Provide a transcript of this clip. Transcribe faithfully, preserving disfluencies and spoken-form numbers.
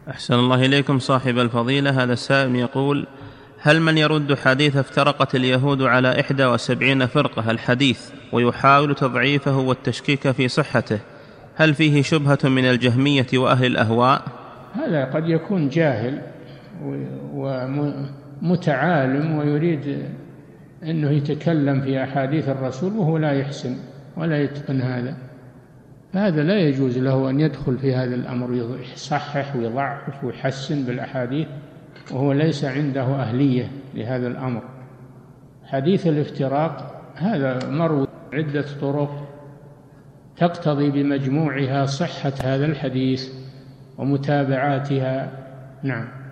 أحسن الله إليكم صاحب الفضيلة. هذا السائل يقول: هل من يرد حديث افترقت اليهود على إحدى وسبعين فرقة الحديث ويحاول تضعيفه والتشكيك في صحته، هل فيه شبهة من الجهمية وأهل الأهواء؟ هذا قد يكون جاهل ومتعالم ويريد أنه يتكلم في أحاديث الرسول وهو لا يحسن ولا يتقن هذا، فهذا لا يجوز له أن يدخل في هذا الأمر، يصحح ويضعف ويحسن بالأحاديث وهو ليس عنده أهلية لهذا الأمر. حديث الافتراق هذا مروي عدة طرق تقتضي بمجموعها صحة هذا الحديث ومتابعاتها. نعم.